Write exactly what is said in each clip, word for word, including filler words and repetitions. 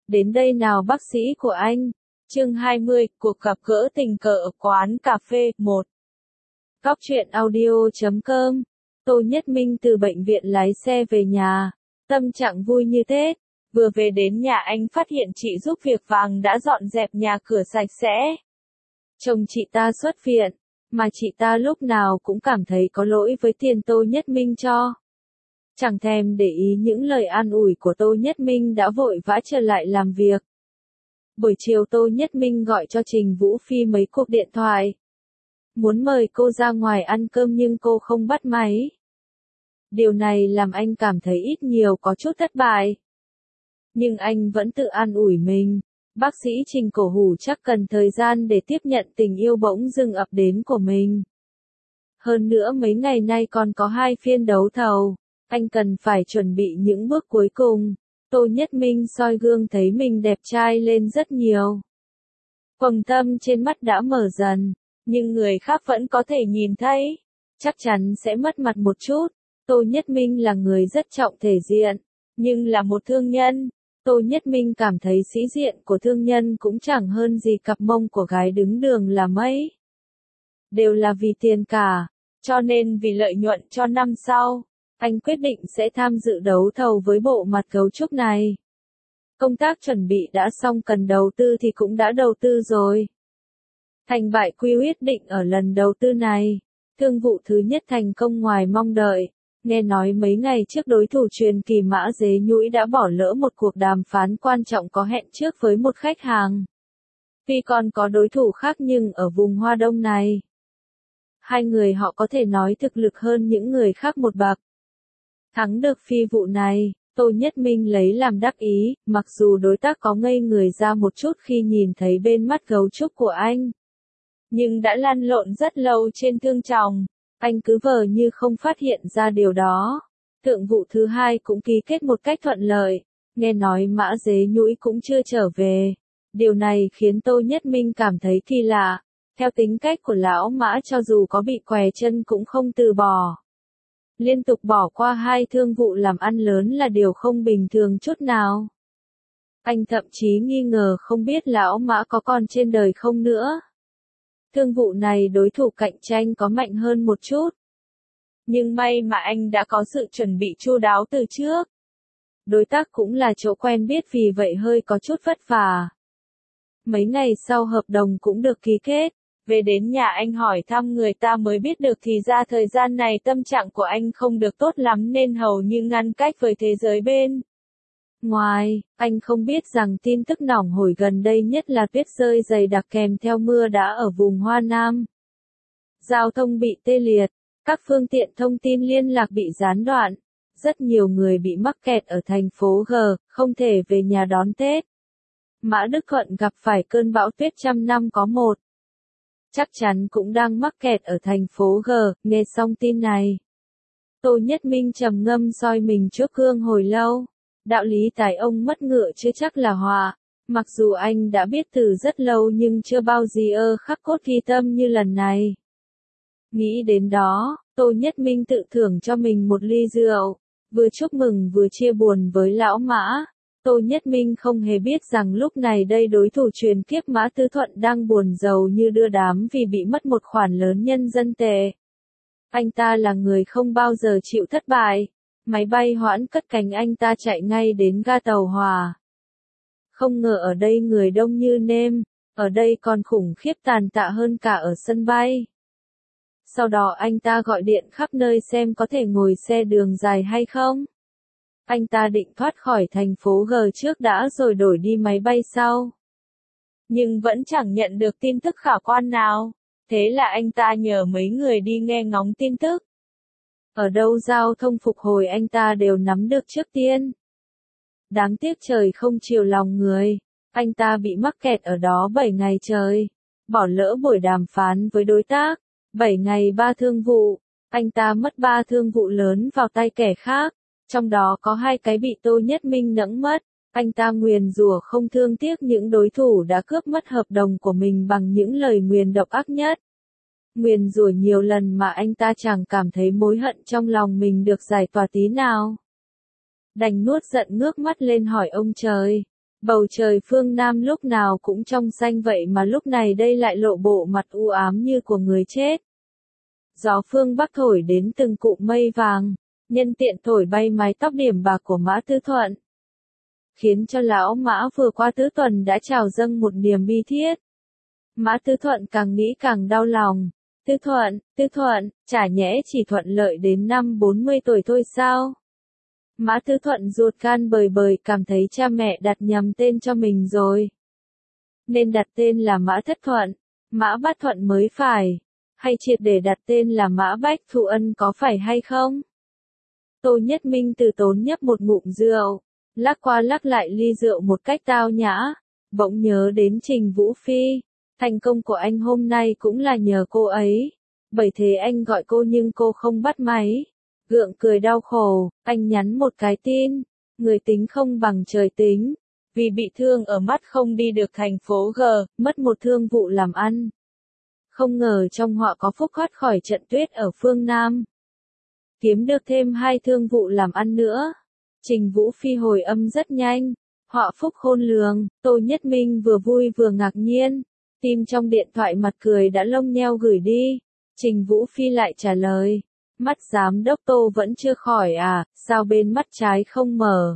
Đến đây nào bác sĩ của anh. Chương hai mươi, cuộc gặp gỡ tình cờ ở quán cà phê, một. Góc truyện audio chấm com. Tô Nhất Minh từ bệnh viện lái xe về nhà, tâm trạng vui như Tết. Vừa về đến nhà anh phát hiện chị giúp việc vàng đã dọn dẹp nhà cửa sạch sẽ. Chồng chị ta xuất viện, mà chị ta lúc nào cũng cảm thấy có lỗi với tiền Tô Nhất Minh cho. Chẳng thèm để ý những lời an ủi của Tô Nhất Minh đã vội vã trở lại làm việc. Buổi chiều Tô Nhất Minh gọi cho Trình Vũ Phi mấy cuộc điện thoại. Muốn mời cô ra ngoài ăn cơm nhưng cô không bắt máy. Điều này làm anh cảm thấy ít nhiều có chút thất bại. Nhưng anh vẫn tự an ủi mình. Bác sĩ Trình Cổ Hủ chắc cần thời gian để tiếp nhận tình yêu bỗng dưng ập đến của mình. Hơn nữa mấy ngày nay còn có hai phiên đấu thầu. Anh cần phải chuẩn bị những bước cuối cùng. Tô Nhất Minh soi gương thấy mình đẹp trai lên rất nhiều. Quầng thâm trên mắt đã mở dần, nhưng người khác vẫn có thể nhìn thấy. Chắc chắn sẽ mất mặt một chút. Tô Nhất Minh là người rất trọng thể diện, nhưng là một thương nhân. Tô Nhất Minh cảm thấy sĩ diện của thương nhân cũng chẳng hơn gì cặp mông của gái đứng đường là mấy. Đều là vì tiền cả, cho nên vì lợi nhuận cho năm sau. Anh quyết định sẽ tham dự đấu thầu với bộ mặt cấu trúc này. Công tác chuẩn bị đã xong, cần đầu tư thì cũng đã đầu tư rồi. Thành bại quy quyết định ở lần đầu tư này. Thương vụ thứ nhất thành công ngoài mong đợi. Nghe nói mấy ngày trước đối thủ truyền kỳ Mã Dế Nhũi đã bỏ lỡ một cuộc đàm phán quan trọng có hẹn trước với một khách hàng. Tuy còn có đối thủ khác nhưng ở vùng Hoa Đông này, hai người họ có thể nói thực lực hơn những người khác một bậc. Thắng được phi vụ này, Tô Nhất Minh lấy làm đắc ý, mặc dù đối tác có ngây người ra một chút khi nhìn thấy bên mắt gấu trúc của anh. Nhưng đã lăn lộn rất lâu trên thương chồng, anh cứ vờ như không phát hiện ra điều đó. Thương vụ thứ hai cũng ký kết một cách thuận lợi, nghe nói Mã Dế Nhũi cũng chưa trở về. Điều này khiến Tô Nhất Minh cảm thấy kỳ lạ, theo tính cách của lão Mã cho dù có bị què chân cũng không từ bỏ. Liên tục bỏ qua hai thương vụ làm ăn lớn là điều không bình thường chút nào. Anh thậm chí nghi ngờ không biết lão Mã có còn trên đời không nữa. Thương vụ này đối thủ cạnh tranh có mạnh hơn một chút. Nhưng may mà anh đã có sự chuẩn bị chu đáo từ trước. Đối tác cũng là chỗ quen biết vì vậy hơi có chút vất vả. Mấy ngày sau hợp đồng cũng được ký kết. Về đến nhà anh hỏi thăm người ta mới biết được thì ra thời gian này tâm trạng của anh không được tốt lắm nên hầu như ngăn cách với thế giới bên ngoài. Anh không biết rằng tin tức nóng hổi gần đây nhất là tuyết rơi dày đặc kèm theo mưa đã ở vùng Hoa Nam. Giao thông bị tê liệt, các phương tiện thông tin liên lạc bị gián đoạn. Rất nhiều người bị mắc kẹt ở thành phố G, không thể về nhà đón Tết. Mã Đức Thuận gặp phải cơn bão tuyết trăm năm có một. Chắc chắn cũng đang mắc kẹt ở thành phố G, nghe xong tin này. Tô Nhất Minh trầm ngâm soi mình trước gương hồi lâu. Đạo lý tài ông mất ngựa chưa chắc là họa. Mặc dù anh đã biết từ rất lâu nhưng chưa bao giờ khắc cốt ghi tâm như lần này. Nghĩ đến đó, Tô Nhất Minh tự thưởng cho mình một ly rượu, vừa chúc mừng vừa chia buồn với lão Mã. Tô Nhất Minh không hề biết rằng lúc này đây đối thủ truyền kiếp Mã Tư Thuận đang buồn rầu như đưa đám vì bị mất một khoản lớn nhân dân tệ. Anh ta là người không bao giờ chịu thất bại. Máy bay hoãn cất cánh anh ta chạy ngay đến ga tàu hỏa. Không ngờ ở đây người đông như nêm, ở đây còn khủng khiếp tàn tạ hơn cả ở sân bay. Sau đó anh ta gọi điện khắp nơi xem có thể ngồi xe đường dài hay không. Anh ta định thoát khỏi thành phố G trước đã rồi đổi đi máy bay sau. Nhưng vẫn chẳng nhận được tin tức khả quan nào. Thế là anh ta nhờ mấy người đi nghe ngóng tin tức. Ở đâu giao thông phục hồi anh ta đều nắm được trước tiên. Đáng tiếc trời không chiều lòng người. Anh ta bị mắc kẹt ở đó bảy ngày trời. Bỏ lỡ buổi đàm phán với đối tác. bảy ngày ba thương vụ. Anh ta mất ba thương vụ lớn vào tay kẻ khác. Trong đó có hai cái bị Tô Nhất Minh nẫng mất. Anh ta nguyền rủa không thương tiếc những đối thủ đã cướp mất hợp đồng của mình bằng những lời nguyền độc ác nhất. Nguyền rủa nhiều lần mà anh ta chẳng cảm thấy mối hận trong lòng mình được giải tỏa tí nào. Đành nuốt giận ngước mắt lên hỏi ông trời. Bầu trời phương Nam lúc nào cũng trong xanh vậy mà lúc này đây lại lộ bộ mặt u ám như của người chết. Gió phương Bắc thổi đến từng cụm mây vàng, nhân tiện thổi bay mái tóc điểm bạc của Mã Tư Thuận. Khiến cho lão Mã vừa qua tứ tuần đã trào dâng một niềm bi thiết. Mã Tư Thuận càng nghĩ càng đau lòng. Tư Thuận, Tư Thuận, chả nhẽ chỉ thuận lợi đến năm bốn mươi tuổi thôi sao? Mã Tư Thuận ruột gan bời bời cảm thấy cha mẹ đặt nhầm tên cho mình rồi. Nên đặt tên là Mã Thất Thuận, Mã Bát Thuận mới phải. Hay triệt để đặt tên là Mã Bách Thụ Ân có phải hay không? Tô Nhất Minh từ tốn nhấp một ngụm rượu, lắc qua lắc lại ly rượu một cách tao nhã, bỗng nhớ đến Trình Vũ Phi. Thành công của anh hôm nay cũng là nhờ cô ấy. Bởi thế anh gọi cô nhưng cô không bắt máy. Gượng cười đau khổ, anh nhắn một cái tin. Người tính không bằng trời tính. Vì bị thương ở mắt không đi được thành phố G, mất một thương vụ làm ăn. Không ngờ trong họ có phúc thoát khỏi trận tuyết ở phương Nam. Kiếm được thêm hai thương vụ làm ăn nữa. Trình Vũ Phi hồi âm rất nhanh. Họ phúc khôn lường, Tô Nhất Minh vừa vui vừa ngạc nhiên. Tim trong điện thoại mặt cười đã lông nheo gửi đi. Trình Vũ Phi lại trả lời. Mắt giám đốc Tô vẫn chưa khỏi à, sao bên mắt trái không mở?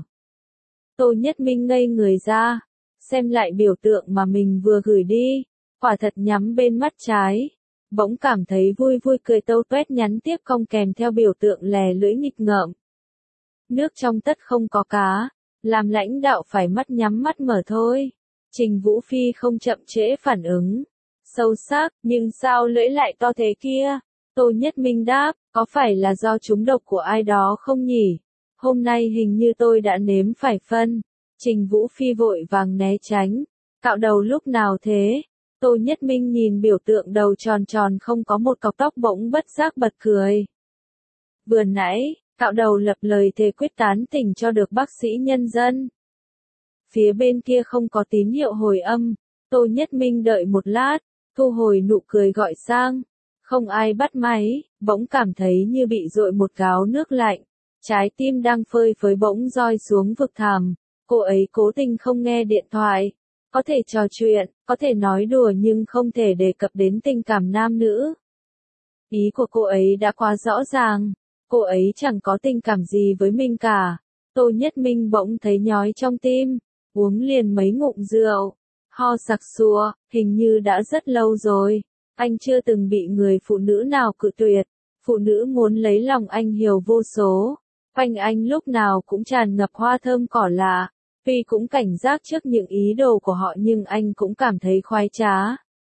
Tô Nhất Minh ngây người ra. Xem lại biểu tượng mà mình vừa gửi đi. Quả thật nhắm bên mắt trái. Bỗng cảm thấy vui vui cười tâu tuét nhắn tiếp cong kèm theo biểu tượng lè lưỡi nghịch ngợm. Nước trong tất không có cá. Làm lãnh đạo phải mắt nhắm mắt mở thôi. Trình Vũ Phi không chậm trễ phản ứng. Sâu sắc, nhưng sao lưỡi lại to thế kia? Tô Nhất Minh đáp, có phải là do trúng độc của ai đó không nhỉ? Hôm nay hình như tôi đã nếm phải phân. Trình Vũ Phi vội vàng né tránh. Cạo đầu lúc nào thế? Tô Nhất Minh nhìn biểu tượng đầu tròn tròn không có một cọc tóc bỗng bất giác bật cười. Vừa nãy, cạo đầu lập lời thề quyết tán tỉnh cho được bác sĩ nhân dân. Phía bên kia không có tín hiệu hồi âm. Tô Nhất Minh đợi một lát, thu hồi nụ cười gọi sang. Không ai bắt máy, bỗng cảm thấy như bị dội một gáo nước lạnh. Trái tim đang phơi phới bỗng roi xuống vực thẳm. Cô ấy cố tình không nghe điện thoại. Có thể trò chuyện, có thể nói đùa nhưng không thể đề cập đến tình cảm nam nữ. Ý của cô ấy đã quá rõ ràng. Cô ấy chẳng có tình cảm gì với mình cả. Tô Nhất Minh bỗng thấy nhói trong tim. Uống liền mấy ngụm rượu. Ho sặc sụa, hình như đã rất lâu rồi. Anh chưa từng bị người phụ nữ nào cự tuyệt. Phụ nữ muốn lấy lòng anh hiểu vô số. Quanh anh lúc nào cũng tràn ngập hoa thơm cỏ lạ. Tuy cũng cảnh giác trước những ý đồ của họ nhưng anh cũng cảm thấy khoái trá.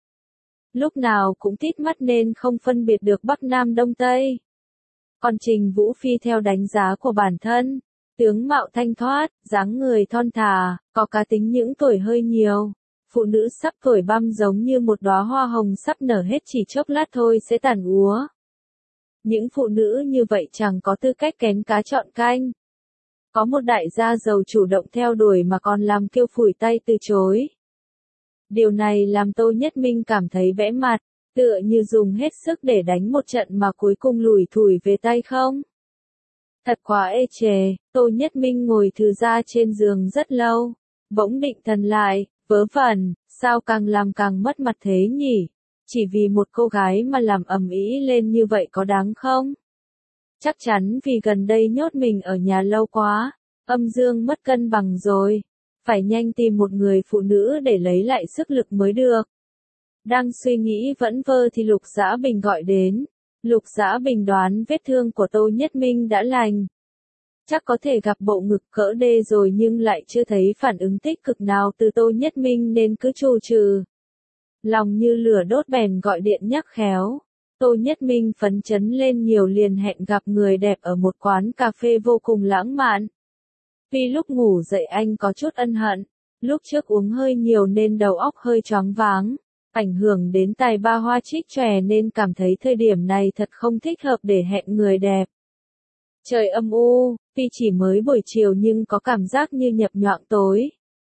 Lúc nào cũng tít mắt nên không phân biệt được Bắc Nam Đông Tây. Còn Trình Vũ Phi theo đánh giá của bản thân. Tướng mạo thanh thoát, dáng người thon thả, có cá tính những tuổi hơi nhiều. Phụ nữ sắp tuổi băm giống như một đóa hoa hồng sắp nở hết chỉ chốc lát thôi sẽ tàn úa. Những phụ nữ như vậy chẳng có tư cách kén cá chọn canh. Có một đại gia giàu chủ động theo đuổi mà còn làm kêu phủi tay từ chối. Điều này làm Tô Nhất Minh cảm thấy bẽ mặt, tựa như dùng hết sức để đánh một trận mà cuối cùng lủi thủi về tay không. Thật quá ê chề, Tô Nhất Minh ngồi thư ra trên giường rất lâu, bỗng định thần lại, vớ vẩn, sao càng làm càng mất mặt thế nhỉ? Chỉ vì một cô gái mà làm ầm ĩ lên như vậy có đáng không? Chắc chắn vì gần đây nhốt mình ở nhà lâu quá, âm dương mất cân bằng rồi. Phải nhanh tìm một người phụ nữ để lấy lại sức lực mới được. Đang suy nghĩ vẫn vơ thì Lục Dã Bình gọi đến. Lục Dã Bình đoán vết thương của Tô Nhất Minh đã lành. Chắc có thể gặp bộ ngực cỡ D rồi nhưng lại chưa thấy phản ứng tích cực nào từ Tô Nhất Minh nên cứ trù trừ. Lòng như lửa đốt bèn gọi điện nhắc khéo. Tô Nhất Minh phấn chấn lên nhiều liền hẹn gặp người đẹp ở một quán cà phê vô cùng lãng mạn. Vì lúc ngủ dậy anh có chút ân hận, lúc trước uống hơi nhiều nên đầu óc hơi choáng váng, ảnh hưởng đến tài ba hoa trích chòe nên cảm thấy thời điểm này thật không thích hợp để hẹn người đẹp. Trời âm u, tuy chỉ mới buổi chiều nhưng có cảm giác như nhập nhoạng tối.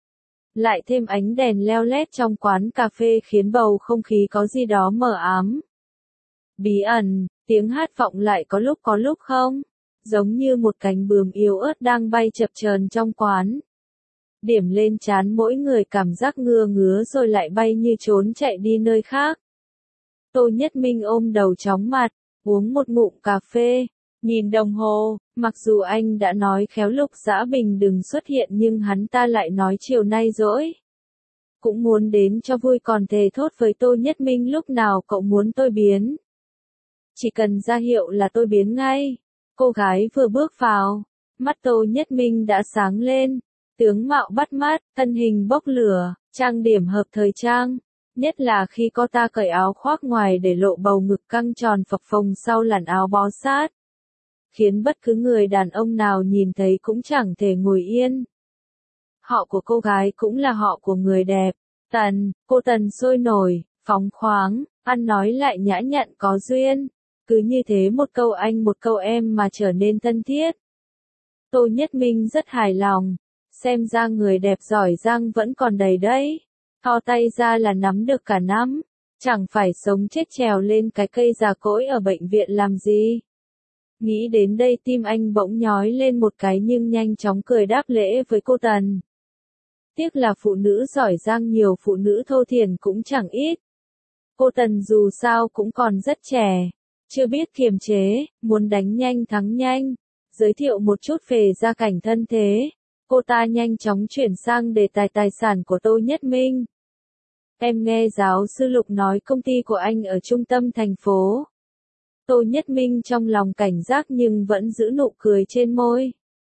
Lại thêm ánh đèn leo lét trong quán cà phê khiến bầu không khí có gì đó mờ ám. Bí ẩn, tiếng hát vọng lại có lúc có lúc không, giống như một cánh bướm yếu ớt đang bay chập chờn trong quán. điểm lên trán mỗi người cảm giác ngưa ngứa rồi lại bay như trốn chạy đi nơi khác. Tô Nhất Minh ôm đầu chóng mặt, uống một ngụm cà phê, nhìn đồng hồ, mặc dù anh đã nói khéo Lục Dã Bình đừng xuất hiện nhưng hắn ta lại nói chiều nay rỗi. Cũng muốn đến cho vui còn thề thốt với Tô Nhất Minh lúc nào cậu muốn tôi biến. Chỉ cần ra hiệu là tôi biến ngay. Cô gái vừa bước vào, mắt Tô Nhất Minh đã sáng lên, tướng mạo bắt mắt, thân hình bốc lửa, trang điểm hợp thời trang. Nhất là khi cô ta cởi áo khoác ngoài để lộ bầu ngực căng tròn phập phồng sau làn áo bó sát. Khiến bất cứ người đàn ông nào nhìn thấy cũng chẳng thể ngồi yên. Họ của cô gái cũng là họ của người đẹp. Tần, cô Tần sôi nổi, phóng khoáng, ăn nói lại nhã nhặn có duyên. Cứ như thế một câu anh một câu em mà trở nên thân thiết. Tô Nhất Minh rất hài lòng. Xem ra người đẹp giỏi giang vẫn còn đầy đấy. Thò tay ra là nắm được cả nắm. Chẳng phải sống chết trèo lên cái cây già cỗi ở bệnh viện làm gì. Nghĩ đến đây tim anh bỗng nhói lên một cái nhưng nhanh chóng cười đáp lễ với cô Tần. Tiếc là phụ nữ giỏi giang nhiều phụ nữ thô thiển cũng chẳng ít. Cô Tần dù sao cũng còn rất trẻ, chưa biết kiềm chế, muốn đánh nhanh thắng nhanh. Giới thiệu một chút về gia cảnh thân thế, cô ta nhanh chóng chuyển sang đề tài tài sản của Tô Nhất Minh. Em nghe giáo sư Lục nói công ty của anh ở trung tâm thành phố. Tô Nhất Minh trong lòng cảnh giác nhưng vẫn giữ nụ cười trên môi.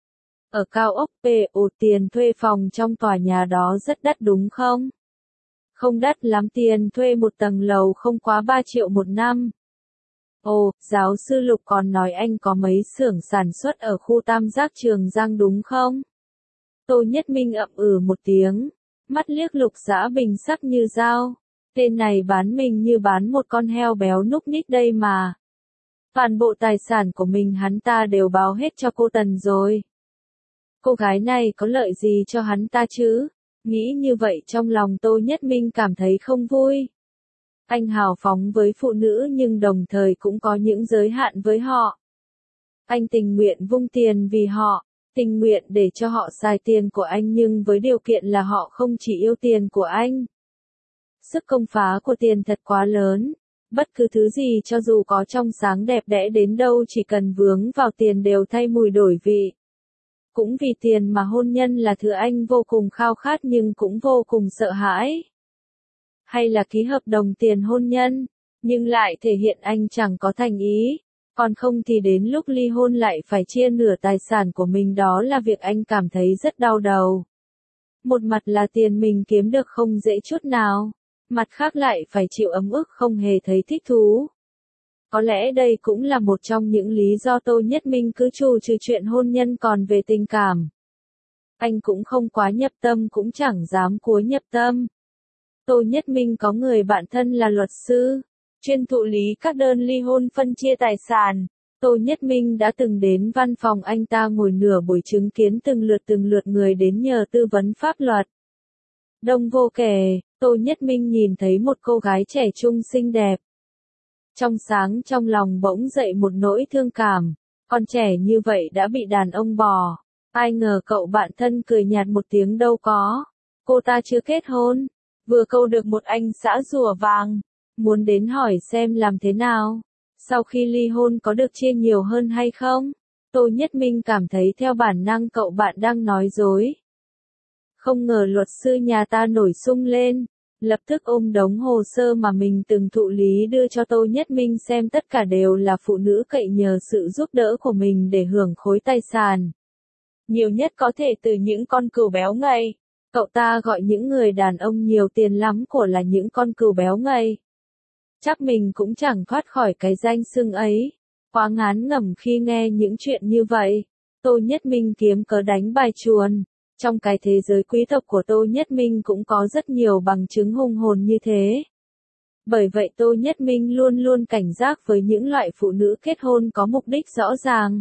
Ở cao ốc pê ô tiền thuê phòng trong tòa nhà đó rất đắt đúng không? Không đắt lắm, tiền thuê một tầng lầu không quá ba triệu một năm. Ồ, giáo sư Lục còn nói anh có mấy xưởng sản xuất ở khu Tam Giác Trường Giang đúng không? Tô Nhất Minh ậm ừ một tiếng, mắt liếc Lục Dã Bình sắc như dao. Tên này bán mình như bán một con heo béo núc ních đây mà. Toàn bộ tài sản của mình hắn ta đều báo hết cho cô Tần rồi. Cô gái này có lợi gì cho hắn ta chứ? Nghĩ như vậy trong lòng Tô Nhất Minh cảm thấy không vui. Anh hào phóng với phụ nữ nhưng đồng thời cũng có những giới hạn với họ. Anh tình nguyện vung tiền vì họ, tình nguyện để cho họ xài tiền của anh nhưng với điều kiện là họ không chỉ yêu tiền của anh. Sức công phá của tiền thật quá lớn. Bất cứ thứ gì cho dù có trong sáng đẹp đẽ đến đâu chỉ cần vướng vào tiền đều thay mùi đổi vị. Cũng vì tiền mà hôn nhân là thứ anh vô cùng khao khát nhưng cũng vô cùng sợ hãi. Hay là ký hợp đồng tiền hôn nhân, nhưng lại thể hiện anh chẳng có thành ý, còn không thì đến lúc ly hôn lại phải chia nửa tài sản của mình, đó là việc anh cảm thấy rất đau đầu. Một mặt là tiền mình kiếm được không dễ chút nào, mặt khác lại phải chịu ấm ức không hề thấy thích thú. Có lẽ đây cũng là một trong những lý do Tô Nhất Minh cứ trù trừ chuyện hôn nhân, còn về tình cảm. Anh cũng không quá nhập tâm cũng chẳng dám cúi nhập tâm. Tô Nhất Minh có người bạn thân là luật sư, chuyên thụ lý các đơn ly hôn phân chia tài sản. Tô Nhất Minh đã từng đến văn phòng anh ta ngồi nửa buổi chứng kiến từng lượt từng lượt người đến nhờ tư vấn pháp luật. Đông vô kể, Tô Nhất Minh nhìn thấy một cô gái trẻ trung xinh đẹp. Trong sáng trong lòng bỗng dậy một nỗi thương cảm, con trẻ như vậy đã bị đàn ông bỏ. Ai ngờ cậu bạn thân cười nhạt một tiếng, đâu có, cô ta chưa kết hôn, vừa câu được một anh xã rùa vàng, muốn đến hỏi xem làm thế nào, sau khi ly hôn có được chia nhiều hơn hay không. Tô Nhất Minh cảm thấy theo bản năng cậu bạn đang nói dối. Không ngờ luật sư nhà ta nổi sung lên, lập tức ôm đống hồ sơ mà mình từng thụ lý đưa cho Tô Nhất Minh xem, tất cả đều là phụ nữ cậy nhờ sự giúp đỡ của mình để hưởng khối tài sản. Nhiều nhất có thể từ những con cừu béo ngậy. Cậu ta gọi những người đàn ông nhiều tiền lắm của là những con cừu béo ngậy. Chắc mình cũng chẳng thoát khỏi cái danh xưng ấy. Quá ngán ngẩm khi nghe những chuyện như vậy. Tô Nhất Minh kiếm cớ đánh bài chuồn. Trong cái thế giới quý tộc của Tô Nhất Minh cũng có rất nhiều bằng chứng hùng hồn như thế. Bởi vậy Tô Nhất Minh luôn luôn cảnh giác với những loại phụ nữ kết hôn có mục đích rõ ràng.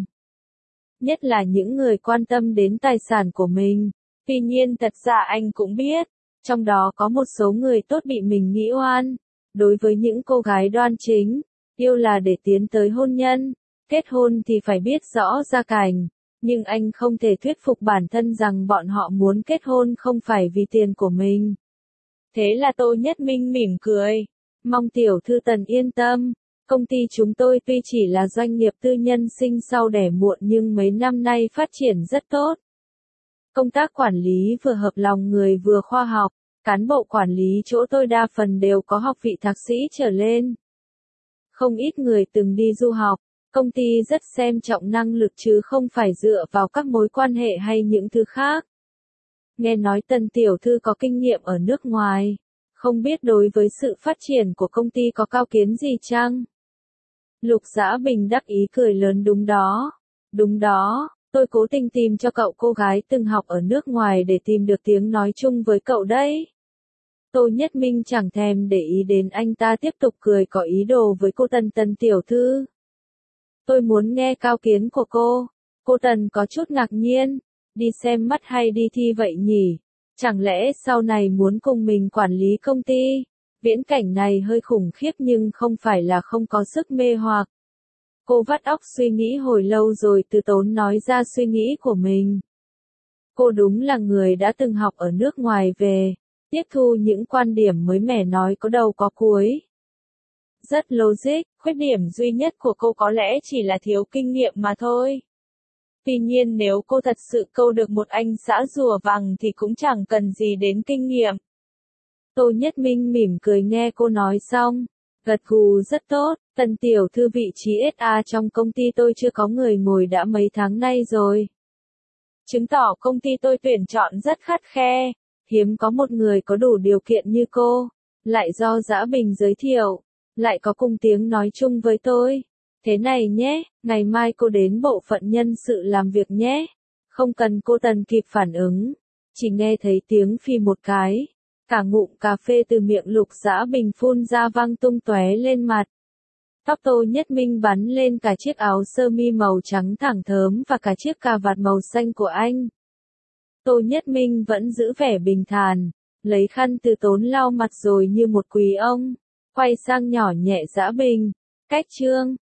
Nhất là những người quan tâm đến tài sản của mình. Tuy nhiên thật ra anh cũng biết, trong đó có một số người tốt bị mình nghĩ oan. Đối với những cô gái đoan chính, yêu là để tiến tới hôn nhân, kết hôn thì phải biết rõ gia cảnh, Nhưng anh không thể thuyết phục bản thân rằng bọn họ muốn kết hôn không phải vì tiền của mình. Thế là Tô Nhất Minh mỉm cười. Mong tiểu thư Tần yên tâm. Công ty chúng tôi tuy chỉ là doanh nghiệp tư nhân sinh sau đẻ muộn nhưng mấy năm nay phát triển rất tốt. Công tác quản lý vừa hợp lòng người vừa khoa học. Cán bộ quản lý chỗ tôi đa phần đều có học vị thạc sĩ trở lên. Không ít người từng đi du học. Công ty rất xem trọng năng lực chứ không phải dựa vào các mối quan hệ hay những thứ khác. Nghe nói Tần tiểu thư có kinh nghiệm ở nước ngoài. Không biết đối với sự phát triển của công ty có cao kiến gì chăng? Lục Dã Bình đắc ý cười lớn đúng đó. Đúng đó, tôi cố tình tìm cho cậu cô gái từng học ở nước ngoài để tìm được tiếng nói chung với cậu đấy. Tô Nhất Minh chẳng thèm để ý đến anh ta tiếp tục cười có ý đồ với cô Tần Tần tiểu thư. Tôi muốn nghe cao kiến của cô. Cô Tần có chút ngạc nhiên. Đi xem mắt hay đi thi vậy nhỉ? Chẳng lẽ sau này muốn cùng mình quản lý công ty? Viễn cảnh này hơi khủng khiếp nhưng không phải là không có sức mê hoặc. Cô vắt óc suy nghĩ hồi lâu rồi từ tốn nói ra suy nghĩ của mình. Cô đúng là người đã từng học ở nước ngoài về, tiếp thu những quan điểm mới mẻ nói có đầu có cuối. Rất logic, khuyết điểm duy nhất của cô có lẽ chỉ là thiếu kinh nghiệm mà thôi. Tuy nhiên nếu cô thật sự câu được một anh xã rùa vàng thì cũng chẳng cần gì đến kinh nghiệm. Tô Nhất Minh mỉm cười nghe cô nói xong, gật gù rất tốt, Tần tiểu thư vị trí ét a trong công ty tôi chưa có người ngồi đã mấy tháng nay rồi. Chứng tỏ công ty tôi tuyển chọn rất khắt khe, hiếm có một người có đủ điều kiện như cô, lại do Dã Bình giới thiệu, lại có cùng tiếng nói chung với tôi. Thế này nhé, ngày mai cô đến bộ phận nhân sự làm việc nhé. Không cần cô Tần kịp phản ứng, chỉ nghe thấy tiếng phì một cái. Cả ngụm cà phê từ miệng Lục Dã Bình phun ra văng tung tóe lên mặt. Tóc Tô Nhất Minh bắn lên cả chiếc áo sơ mi màu trắng thẳng thớm và cả chiếc cà vạt màu xanh của anh. Tô Nhất Minh vẫn giữ vẻ bình thản, lấy khăn từ tốn lau mặt rồi như một quý ông, quay sang nhỏ nhẹ Dã Bình. Cách trương,